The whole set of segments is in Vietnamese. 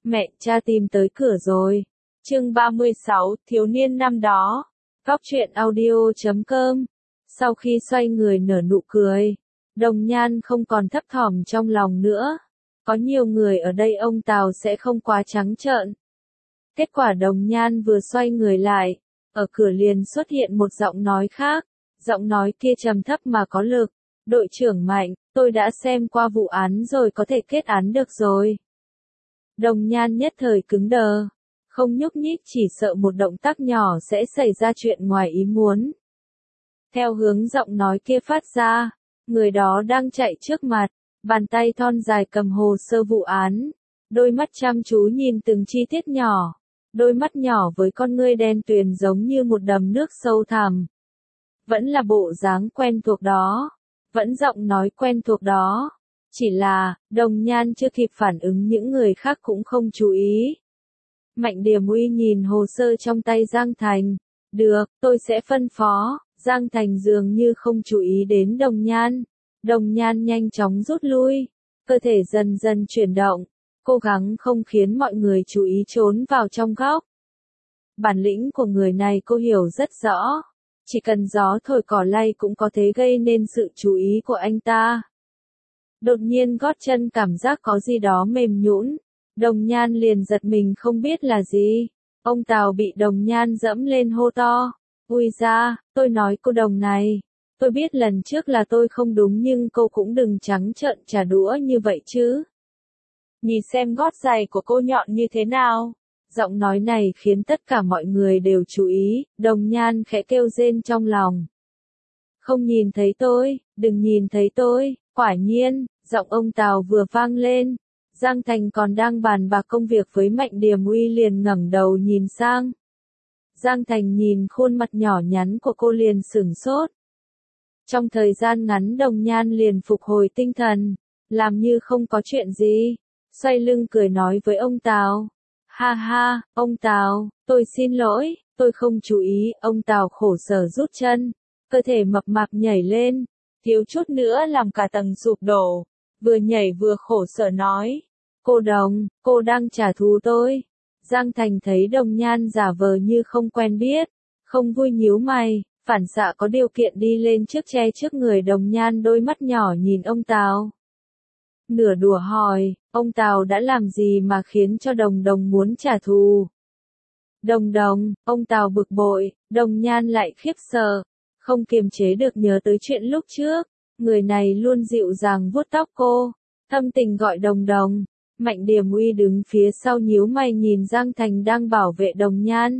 Mẹ, cha tìm tới cửa rồi. Chương 36, thiếu niên năm đó. Góc truyện audio.com. Sau khi xoay người nở nụ cười, Đồng Nhan không còn thấp thỏm trong lòng nữa. Có nhiều người ở đây ông Tào sẽ không quá trắng trợn. Kết quả Đồng Nhan vừa xoay người lại, ở cửa liền xuất hiện một giọng nói khác. Giọng nói kia trầm thấp mà có lực. Đội trưởng Mạnh, tôi đã xem qua vụ án rồi, có thể kết án được rồi. Đồng Nhan nhất thời cứng đờ, không nhúc nhích, chỉ sợ một động tác nhỏ sẽ xảy ra chuyện ngoài ý muốn. Theo hướng giọng nói kia phát ra, người đó đang chạy trước mặt, bàn tay thon dài cầm hồ sơ vụ án, đôi mắt chăm chú nhìn từng chi tiết nhỏ, đôi mắt nhỏ với con ngươi đen tuyền giống như một đầm nước sâu thẳm. Vẫn là bộ dáng quen thuộc đó, vẫn giọng nói quen thuộc đó. Chỉ là, Đồng Nhan chưa kịp phản ứng, những người khác cũng không chú ý. Mạnh Điềm Uy nhìn hồ sơ trong tay Giang Thành. Được, tôi sẽ phân phó. Giang Thành dường như không chú ý đến Đồng Nhan. Đồng Nhan nhanh chóng rút lui. Cơ thể dần dần chuyển động. Cố gắng không khiến mọi người chú ý, trốn vào trong góc. Bản lĩnh của người này cô hiểu rất rõ. Chỉ cần gió thổi cỏ lay cũng có thể gây nên sự chú ý của anh ta. Đột nhiên gót chân cảm giác có gì đó mềm nhũn, Đồng Nhan liền giật mình không biết là gì. Ông Tào bị Đồng Nhan dẫm lên hô to. Ui ra, tôi nói cô Đồng này, tôi biết lần trước là tôi không đúng nhưng cô cũng đừng trắng trợn trả đũa như vậy chứ. Nhìn xem gót giày của cô nhọn như thế nào. Giọng nói này khiến tất cả mọi người đều chú ý, Đồng Nhan khẽ kêu rên trong lòng. Không nhìn thấy tôi, đừng nhìn thấy tôi. Quả nhiên, giọng ông Tào vừa vang lên, Giang Thành còn đang bàn bạc công việc với Mạnh Điềm Uy liền ngẩng đầu nhìn sang. Giang Thành nhìn khuôn mặt nhỏ nhắn của cô liền sửng sốt. Trong thời gian ngắn Đồng Nhan liền phục hồi tinh thần, làm như không có chuyện gì, xoay lưng cười nói với ông Tào. Ha ha, ông Tào, tôi xin lỗi, tôi không chú ý. Ông Tào khổ sở rút chân, cơ thể mập mạp nhảy lên. Thiếu chút nữa làm cả tầng sụp đổ, vừa nhảy vừa khổ sở nói. Cô Đồng, cô đang trả thù tôi. Giang Thành thấy Đồng Nhan giả vờ như không quen biết, không vui nhíu mày, phản xạ có điều kiện đi lên trước che trước người Đồng Nhan, đôi mắt nhỏ nhìn ông Tào. Nửa đùa hỏi, ông Tào đã làm gì mà khiến cho Đồng Đồng muốn trả thù? Đồng Đồng, ông Tào bực bội, Đồng Nhan lại khiếp sợ. Không kiềm chế được nhớ tới chuyện lúc trước, người này luôn dịu dàng vuốt tóc cô, thâm tình gọi Đồng Đồng. Mạnh Điềm Uy đứng phía sau nhíu mày nhìn Giang Thành đang bảo vệ Đồng Nhan.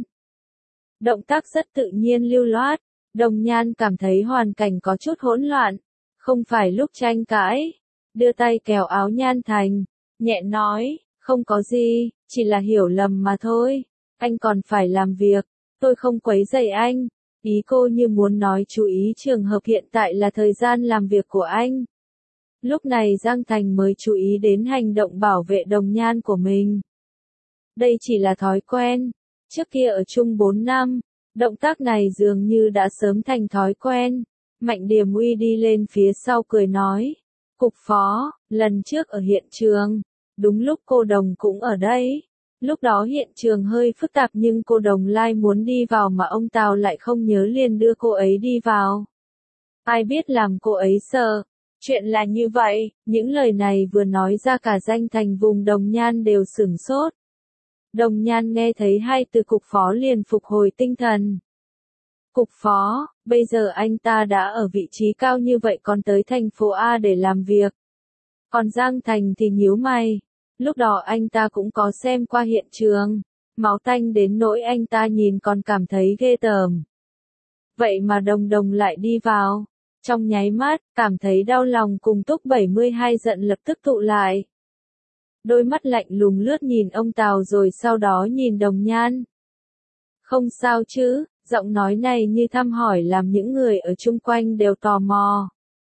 Động tác rất tự nhiên lưu loát, Đồng Nhan cảm thấy hoàn cảnh có chút hỗn loạn, không phải lúc tranh cãi, đưa tay kéo áo Nhan Thành, nhẹ nói, không có gì, chỉ là hiểu lầm mà thôi, anh còn phải làm việc, tôi không quấy rầy anh. Ý cô như muốn nói chú ý trường hợp hiện tại là thời gian làm việc của anh. Lúc này Giang Thành mới chú ý đến hành động bảo vệ Đồng Nhan của mình. Đây chỉ là thói quen. Trước kia ở chung 4 năm, động tác này dường như đã sớm thành thói quen. Mạnh Điềm Uy đi lên phía sau cười nói. Cục phó, lần trước ở hiện trường, đúng lúc cô Đồng cũng ở đây. Lúc đó hiện trường hơi phức tạp nhưng cô Đồng Lai muốn đi vào mà ông Tào lại không nhớ liền đưa cô ấy đi vào. Ai biết làm cô ấy sợ. Chuyện là như vậy, những lời này vừa nói ra cả Giang Thành vùng Đồng Nhan đều sửng sốt. Đồng Nhan nghe thấy hai từ cục phó liền phục hồi tinh thần. Cục phó, bây giờ anh ta đã ở vị trí cao như vậy còn tới thành phố A để làm việc. Còn Giang Thành thì nhíu mày. Lúc đó anh ta cũng có xem qua hiện trường, máu tanh đến nỗi anh ta nhìn còn cảm thấy ghê tởm. Vậy mà Đồng Đồng lại đi vào, trong nháy mắt, cảm thấy đau lòng cùng Túc 72 giận lập tức tụ lại. Đôi mắt lạnh lùng lướt nhìn ông Tào rồi sau đó nhìn Đồng Nhan. Không sao chứ, giọng nói này như thăm hỏi làm những người ở chung quanh đều tò mò.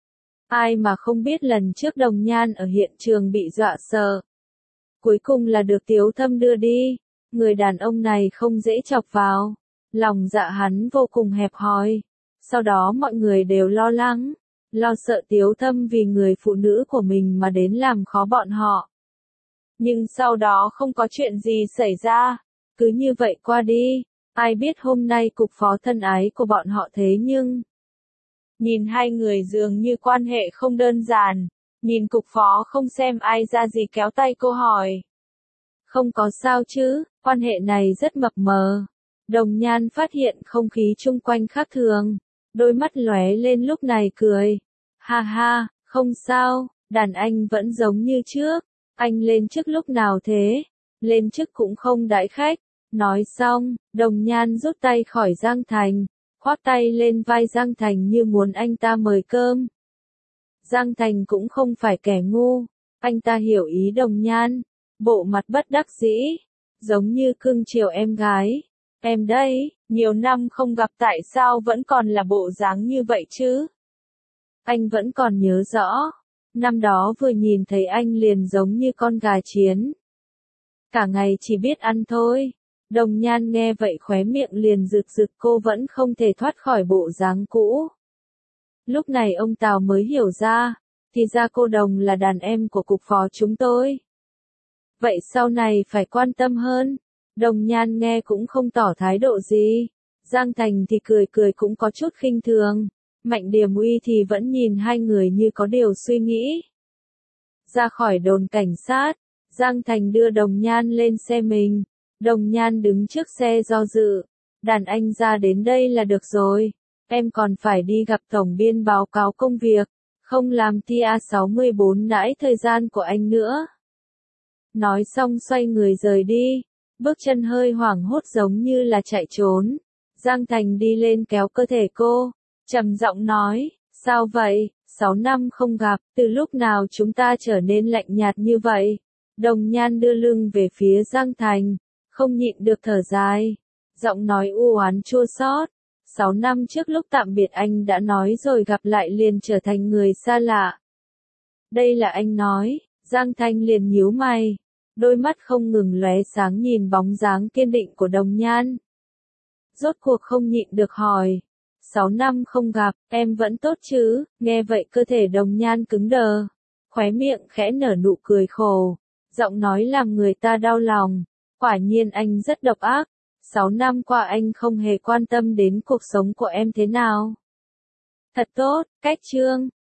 Ai mà không biết lần trước Đồng Nhan ở hiện trường bị dọa sợ. Cuối cùng là được Tiếu Thâm đưa đi, người đàn ông này không dễ chọc vào, lòng dạ hắn vô cùng hẹp hòi. Sau đó mọi người đều lo lắng, lo sợ Tiếu Thâm vì người phụ nữ của mình mà đến làm khó bọn họ. Nhưng sau đó không có chuyện gì xảy ra. Cứ như vậy qua đi. Ai biết hôm nay cục phó thân ái của bọn họ thế nhưng. Nhìn hai người dường như quan hệ không đơn giản. Nhìn cục phó không xem ai ra gì kéo tay cô hỏi. Không có sao chứ, quan hệ này rất mập mờ. Đồng Nhan phát hiện không khí chung quanh khác thường. Đôi mắt lóe lên lúc này cười. Ha ha, không sao, đàn anh vẫn giống như trước. Anh lên chức lúc nào thế? Lên chức cũng không đãi khách. Nói xong, Đồng Nhan rút tay khỏi Giang Thành. Khoác tay lên vai Giang Thành như muốn anh ta mời cơm. Giang Thành cũng không phải kẻ ngu. Anh ta hiểu ý Đồng Nhan. Bộ mặt bất đắc dĩ. Giống như cưng chiều em gái. Em đây, nhiều năm không gặp tại sao vẫn còn là bộ dáng như vậy chứ? Anh vẫn còn nhớ rõ. Năm đó vừa nhìn thấy anh liền giống như con gà chiến. Cả ngày chỉ biết ăn thôi. Đồng Nhan nghe vậy khóe miệng liền rực rực, cô vẫn không thể thoát khỏi bộ dáng cũ. Lúc này ông Tào mới hiểu ra. Thì ra cô Đồng là đàn em của cục phó chúng tôi. Vậy sau này phải quan tâm hơn. Đồng Nhan nghe cũng không tỏ thái độ gì. Giang Thành thì cười cười cũng có chút khinh thường. Mạnh Điềm Uy thì vẫn nhìn hai người như có điều suy nghĩ. Ra khỏi đồn cảnh sát, Giang Thành đưa Đồng Nhan lên xe mình. Đồng Nhan đứng trước xe do dự. Đàn anh ra đến đây là được rồi. Em còn phải đi gặp tổng biên báo cáo công việc. Không làm tia 64 nãi thời gian của anh nữa. Nói xong xoay người rời đi. Bước chân hơi hoảng hốt giống như là chạy trốn. Giang Thành đi lên kéo cơ thể cô. Trầm giọng nói, sao vậy, 6 năm không gặp, từ lúc nào chúng ta trở nên lạnh nhạt như vậy? Đồng Nhan đưa lưng về phía Giang Thành, không nhịn được thở dài. Giọng nói u oán chua xót. 6 năm trước lúc tạm biệt anh đã nói rồi gặp lại liền trở thành người xa lạ. Đây là anh nói, Giang Thành liền nhíu mày. Đôi mắt không ngừng lóe sáng nhìn bóng dáng kiên định của Đồng Nhan. Rốt cuộc không nhịn được hỏi. 6 năm không gặp, em vẫn tốt chứ? Nghe vậy cơ thể Đồng Nhan cứng đờ. Khóe miệng khẽ nở nụ cười khổ. Giọng nói làm người ta đau lòng. Quả nhiên anh rất độc ác. 6 năm qua anh không hề quan tâm đến cuộc sống của em thế nào. Thật tốt, cách chương.